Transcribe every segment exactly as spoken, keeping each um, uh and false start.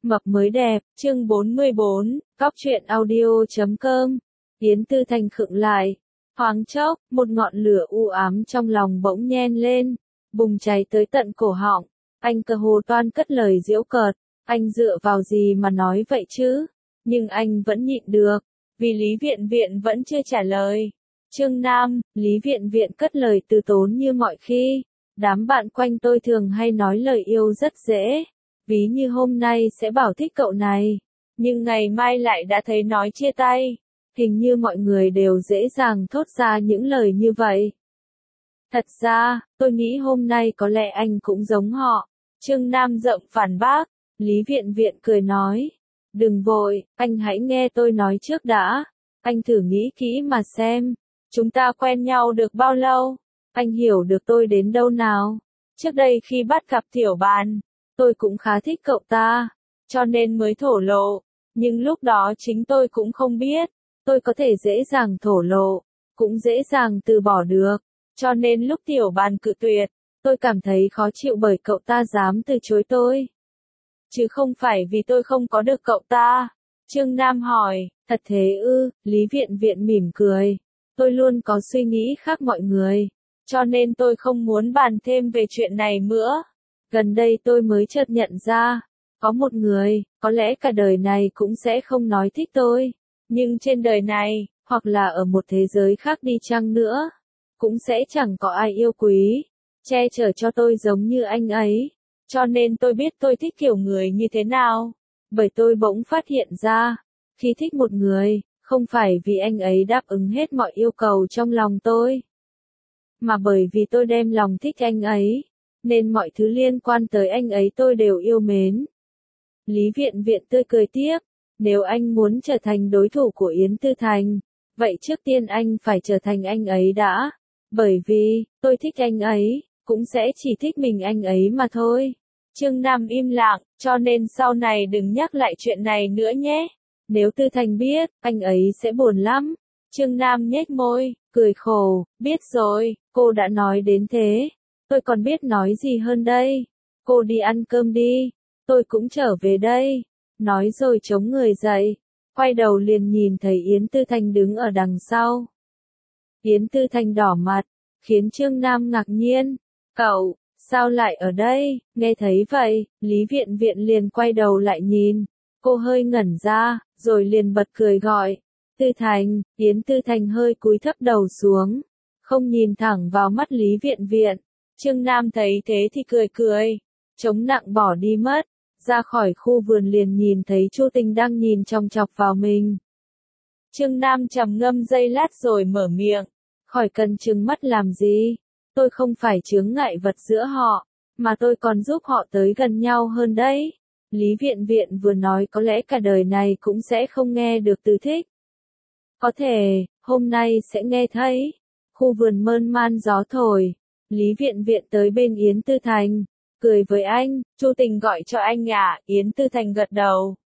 Mập mới đẹp, chương bốn mươi bốn, cóc truyện audio chấm com. Yến Tư Thành khựng lại. Thoáng chốc, một ngọn lửa u ám trong lòng bỗng nhen lên, bùng cháy tới tận cổ họng. Anh cơ hồ toan cất lời giễu cợt. Anh dựa vào gì mà nói vậy chứ? Nhưng anh vẫn nhịn được, vì Lý Viện Viện vẫn chưa trả lời. Chương năm, Lý Viện Viện cất lời từ tốn như mọi khi. Đám bạn quanh tôi thường hay nói lời yêu rất dễ. Ví như hôm nay sẽ bảo thích cậu này, nhưng ngày mai lại đã thấy nói chia tay. Hình như mọi người đều dễ dàng thốt ra những lời như vậy. Thật ra, tôi nghĩ hôm nay có lẽ anh cũng giống họ. Chương Nam rộng phản bác. Lý Viện Viện cười nói. Đừng vội, anh hãy nghe tôi nói trước đã. Anh thử nghĩ kỹ mà xem. Chúng ta quen nhau được bao lâu? Anh hiểu được tôi đến đâu nào? Trước đây khi bắt gặp Tiểu Bàn, tôi cũng khá thích cậu ta, cho nên mới thổ lộ. Nhưng lúc đó chính tôi cũng không biết, tôi có thể dễ dàng thổ lộ, cũng dễ dàng từ bỏ được. Cho nên lúc Tiểu Bàn cự tuyệt, tôi cảm thấy khó chịu bởi cậu ta dám từ chối tôi. Chứ không phải vì tôi không có được cậu ta. Trương Nam hỏi, thật thế ư? Lý Viện Viện mỉm cười. Tôi luôn có suy nghĩ khác mọi người, cho nên tôi không muốn bàn thêm về chuyện này nữa. Gần đây tôi mới chợt nhận ra, có một người, có lẽ cả đời này cũng sẽ không nói thích tôi. Nhưng trên đời này, hoặc là ở một thế giới khác đi chăng nữa, cũng sẽ chẳng có ai yêu quý, che chở cho tôi giống như anh ấy. Cho nên tôi biết tôi thích kiểu người như thế nào. Bởi tôi bỗng phát hiện ra, khi thích một người, không phải vì anh ấy đáp ứng hết mọi yêu cầu trong lòng tôi, mà bởi vì tôi đem lòng thích anh ấy, nên mọi thứ liên quan tới anh ấy tôi đều yêu mến. Lý Viện Viện tươi cười tiếp, nếu anh muốn trở thành đối thủ của Yến Tư Thành, vậy trước tiên anh phải trở thành anh ấy đã. Bởi vì, tôi thích anh ấy, cũng sẽ chỉ thích mình anh ấy mà thôi. Trương Nam im lặng, cho nên sau này đừng nhắc lại chuyện này nữa nhé. Nếu Tư Thành biết, anh ấy sẽ buồn lắm. Trương Nam nhếch môi, cười khổ, biết rồi, cô đã nói đến thế. Tôi còn biết nói gì hơn đây. Cô đi ăn cơm đi, tôi cũng trở về đây. Nói rồi chống người dậy, quay đầu liền nhìn thấy Yến Tư Thành đứng ở đằng sau. Yến Tư Thành đỏ mặt, khiến Trương Nam ngạc nhiên. Cậu, sao lại ở đây? Nghe thấy vậy, Lý Viện Viện liền quay đầu lại nhìn. Cô hơi ngẩn ra, rồi liền bật cười gọi. Tư Thành. Yến Tư Thành hơi cúi thấp đầu xuống, không nhìn thẳng vào mắt Lý Viện Viện. Trương Nam thấy thế thì cười cười, chống nặng bỏ đi mất. Ra khỏi khu vườn liền nhìn thấy Chu Tình đang nhìn chòng chọc vào mình. Trương Nam trầm ngâm giây lát rồi mở miệng. Khỏi cần trừng mắt làm gì. Tôi không phải chướng ngại vật giữa họ, mà tôi còn giúp họ tới gần nhau hơn đấy. Lý Viện Viện vừa nói có lẽ cả đời này cũng sẽ không nghe được từ thích. Có thể, hôm nay sẽ nghe thấy. Khu vườn mơn man gió thổi. Lý Viện Viện tới bên Yến Tư Thành, cười với anh. Chu Tình gọi cho anh à? Yến Tư Thành gật đầu.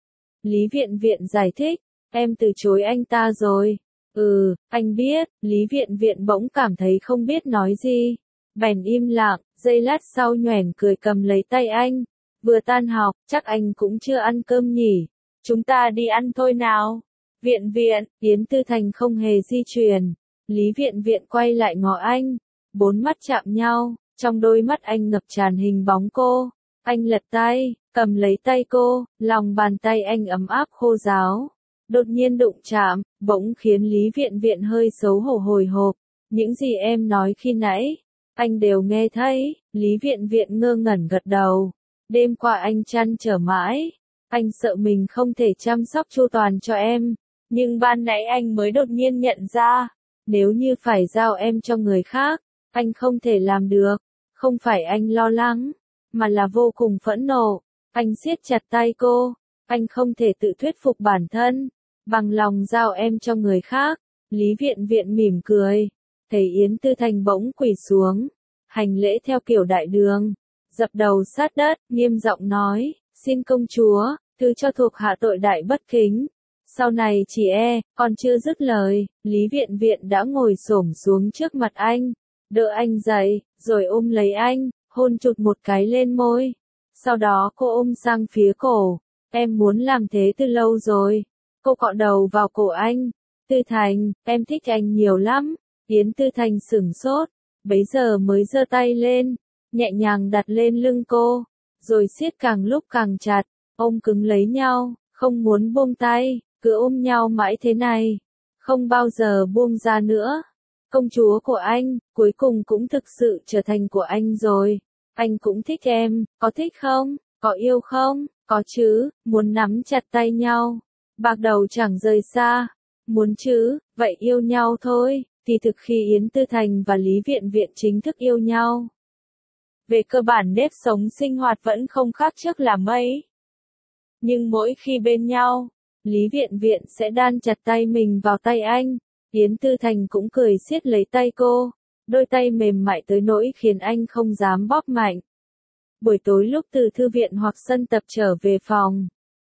Lý Viện Viện giải thích, em từ chối anh ta rồi. Ừ, anh biết. Lý Viện Viện bỗng cảm thấy không biết nói gì, bèn im lặng. Giây lát sau nhoẻn cười cầm lấy tay anh. Vừa tan học, chắc anh cũng chưa ăn cơm nhỉ. Chúng ta đi ăn thôi nào. Viện Viện. Yến Tư Thành không hề di chuyển. Lý Viện Viện quay lại ngó anh. Bốn mắt chạm nhau, trong đôi mắt anh ngập tràn hình bóng cô. Anh lật tay, cầm lấy tay cô, lòng bàn tay anh ấm áp khô ráo. Đột nhiên đụng chạm, bỗng khiến Lý Viện Viện hơi xấu hổ hồi hộp. Những gì em nói khi nãy, anh đều nghe thấy. Lý Viện Viện ngơ ngẩn gật đầu. Đêm qua anh trăn trở mãi, anh sợ mình không thể chăm sóc chu toàn cho em. Nhưng ban nãy anh mới đột nhiên nhận ra, nếu như phải giao em cho người khác, anh không thể làm được. Không phải anh lo lắng, mà là vô cùng phẫn nộ. Anh siết chặt tay cô, anh không thể tự thuyết phục bản thân, bằng lòng giao em cho người khác. Lý Viện Viện mỉm cười, thấy Yến Tư Thành bỗng quỳ xuống, hành lễ theo kiểu đại đường, dập đầu sát đất, nghiêm giọng nói, xin công chúa, thứ cho thuộc hạ tội đại bất kính. Sau này chỉ e, còn chưa dứt lời, Lý Viện Viện đã ngồi xổm xuống trước mặt anh, đỡ anh dậy, rồi ôm lấy anh, hôn chụt một cái lên môi. Sau đó cô ôm sang phía cổ, em muốn làm thế từ lâu rồi. Cô cọ đầu vào cổ anh. Tư Thành, em thích anh nhiều lắm. Yến Tư Thành sửng sốt, bấy giờ mới giơ tay lên, nhẹ nhàng đặt lên lưng cô, rồi siết càng lúc càng chặt, ôm cứng lấy nhau, không muốn buông tay, cứ ôm nhau mãi thế này, không bao giờ buông ra nữa. Công chúa của anh, cuối cùng cũng thực sự trở thành của anh rồi. Anh cũng thích em, có thích không? Có yêu không? Có chứ, muốn nắm chặt tay nhau. Bạc đầu chẳng rời xa. Muốn chứ, vậy yêu nhau thôi. Thì thực khi Yến Tư Thành và Lý Viện Viện chính thức yêu nhau. Về cơ bản nếp sống sinh hoạt vẫn không khác trước là mấy. Nhưng mỗi khi bên nhau, Lý Viện Viện sẽ đan chặt tay mình vào tay anh. Yến Tư Thành cũng cười siết lấy tay cô, đôi tay mềm mại tới nỗi khiến anh không dám bóp mạnh. Buổi tối lúc từ thư viện hoặc sân tập trở về phòng,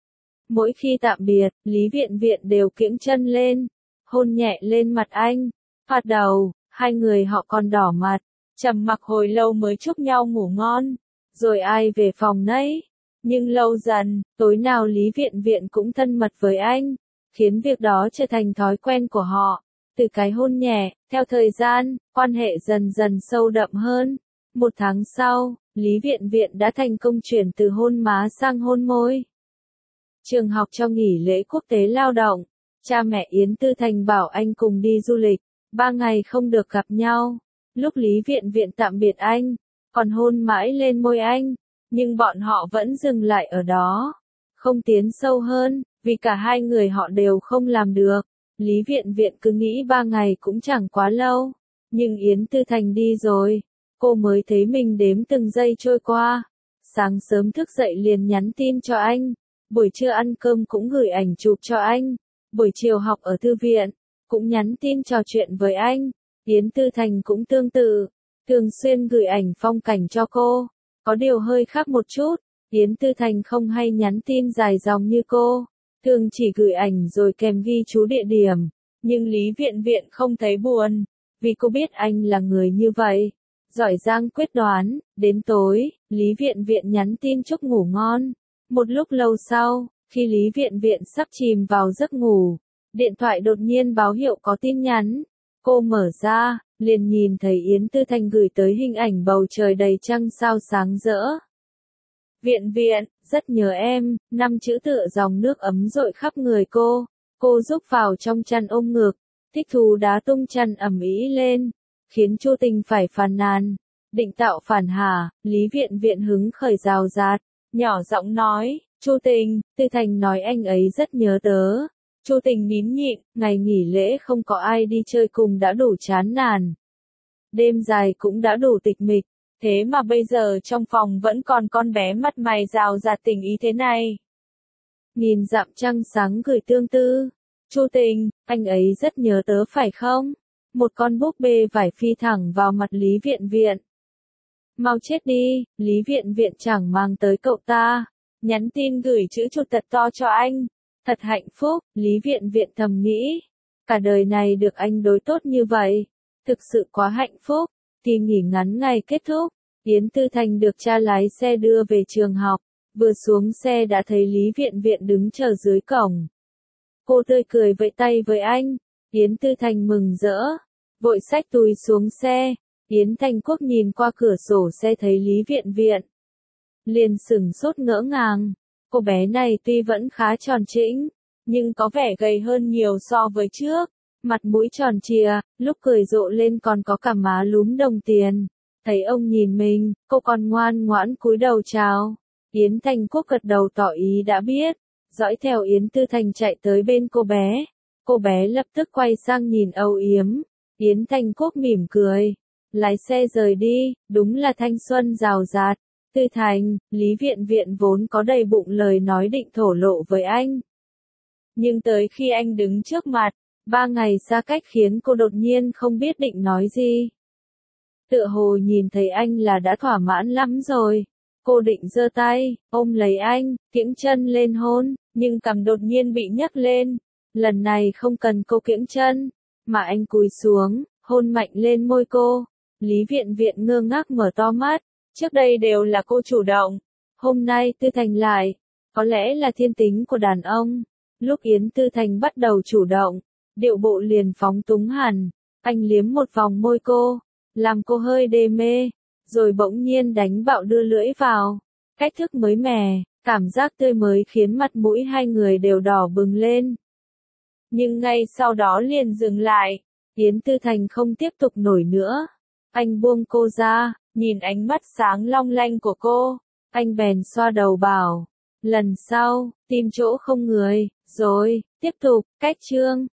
mỗi khi tạm biệt, Lý Viện Viện đều kiễng chân lên, hôn nhẹ lên mặt anh, phạt đầu, hai người họ còn đỏ mặt, trầm mặc hồi lâu mới chúc nhau ngủ ngon, rồi ai về phòng nấy. Nhưng lâu dần, tối nào Lý Viện Viện cũng thân mật với anh, khiến việc đó trở thành thói quen của họ. Từ cái hôn nhẹ, theo thời gian, quan hệ dần dần sâu đậm hơn. Một tháng sau, Lý Viện Viện đã thành công chuyển từ hôn má sang hôn môi. Trường học cho nghỉ lễ quốc tế lao động, cha mẹ Yến Tư Thành bảo anh cùng đi du lịch, ba ngày không được gặp nhau. Lúc Lý Viện Viện tạm biệt anh, còn hôn mãi lên môi anh, nhưng bọn họ vẫn dừng lại ở đó, không tiến sâu hơn, vì cả hai người họ đều không làm được. Lý Viện Viện cứ nghĩ ba ngày cũng chẳng quá lâu, nhưng Yến Tư Thành đi rồi, cô mới thấy mình đếm từng giây trôi qua. Sáng sớm thức dậy liền nhắn tin cho anh, buổi trưa ăn cơm cũng gửi ảnh chụp cho anh, buổi chiều học ở thư viện, cũng nhắn tin trò chuyện với anh. Yến Tư Thành cũng tương tự, thường xuyên gửi ảnh phong cảnh cho cô, có điều hơi khác một chút, Yến Tư Thành không hay nhắn tin dài dòng như cô. Thường chỉ gửi ảnh rồi kèm ghi chú địa điểm, nhưng Lý Viện Viện không thấy buồn, vì cô biết anh là người như vậy, giỏi giang quyết đoán. Đến tối, Lý Viện Viện nhắn tin chúc ngủ ngon. Một lúc lâu sau, khi Lý Viện Viện sắp chìm vào giấc ngủ, điện thoại đột nhiên báo hiệu có tin nhắn. Cô mở ra, liền nhìn thấy Yến Tư Thành gửi tới hình ảnh bầu trời đầy trăng sao sáng rỡ. Viện Viện, rất nhớ em, năm chữ tựa dòng nước ấm dội khắp người cô. Cô rúc vào trong chăn ôm ngực, thích thú đá tung chăn ầm ĩ lên, khiến Chu Tình phải phàn nàn. Định tạo phản hả? Lý Viện Viện hứng khởi rào rạt, nhỏ giọng nói, Chu Tình, Tư Thành nói anh ấy rất nhớ tớ. Chu Tình nín nhịn, ngày nghỉ lễ không có ai đi chơi cùng đã đủ chán nản. Đêm dài cũng đã đủ tịch mịch. Thế mà bây giờ trong phòng vẫn còn con bé mặt mày rào rạt tình ý thế này. Nhìn dặm trăng sáng gửi tương tư. Chu Tình, anh ấy rất nhớ tớ phải không? Một con búp bê vải phi thẳng vào mặt Lý Viện Viện. Mau chết đi, Lý Viện Viện chẳng mang tới cậu ta. Nhắn tin gửi chữ chuột thật to cho anh. Thật hạnh phúc, Lý Viện Viện thầm nghĩ. Cả đời này được anh đối tốt như vậy. Thực sự quá hạnh phúc. Kỳ nghỉ ngắn ngày kết thúc, Yến Tư Thành được cha lái xe đưa về trường học, vừa xuống xe đã thấy Lý Viện Viện đứng chờ dưới cổng. Cô tươi cười vẫy tay với anh, Yến Tư Thành mừng rỡ, vội xách túi xuống xe. Yến Thành Quốc nhìn qua cửa sổ xe thấy Lý Viện Viện, liền sửng sốt ngỡ ngàng. Cô bé này tuy vẫn khá tròn trĩnh, nhưng có vẻ gầy hơn nhiều so với trước. Mặt mũi tròn trịa, lúc cười rộ lên còn có cả má lúm đồng tiền. Thấy ông nhìn mình, cô còn ngoan ngoãn cúi đầu chào. Yến Thành Quốc gật đầu tỏ ý đã biết, dõi theo Yến Tư Thành chạy tới bên cô bé. Cô bé lập tức quay sang nhìn âu yếm. Yến Thành Quốc mỉm cười, lái xe rời đi, đúng là thanh xuân rào rạt. Tư Thành, Lý Viện Viện vốn có đầy bụng lời nói định thổ lộ với anh. Nhưng tới khi anh đứng trước mặt, ba ngày xa cách khiến cô đột nhiên không biết định nói gì. Tựa hồ nhìn thấy anh là đã thỏa mãn lắm rồi. Cô định giơ tay, ôm lấy anh, kiễng chân lên hôn, nhưng cằm đột nhiên bị nhấc lên. Lần này không cần cô kiễng chân, mà anh cúi xuống, hôn mạnh lên môi cô. Lý Viện Viện ngơ ngác mở to mắt, trước đây đều là cô chủ động. Hôm nay Tư Thành lại, Có lẽ là thiên tính của đàn ông. Lúc Yến Tư Thành bắt đầu chủ động, điệu bộ liền phóng túng hẳn. Anh liếm một vòng môi cô, làm cô hơi đê mê, rồi bỗng nhiên đánh bạo đưa lưỡi vào. Cách thức mới mẻ, cảm giác tươi mới khiến mặt mũi hai người đều đỏ bừng lên. Nhưng ngay sau đó liền dừng lại. Yến Tư Thành không tiếp tục nổi nữa. Anh buông cô ra, nhìn ánh mắt sáng long lanh của cô. Anh bèn xoa đầu bảo. Lần sau, tìm chỗ không người, rồi, tiếp tục, cách chương.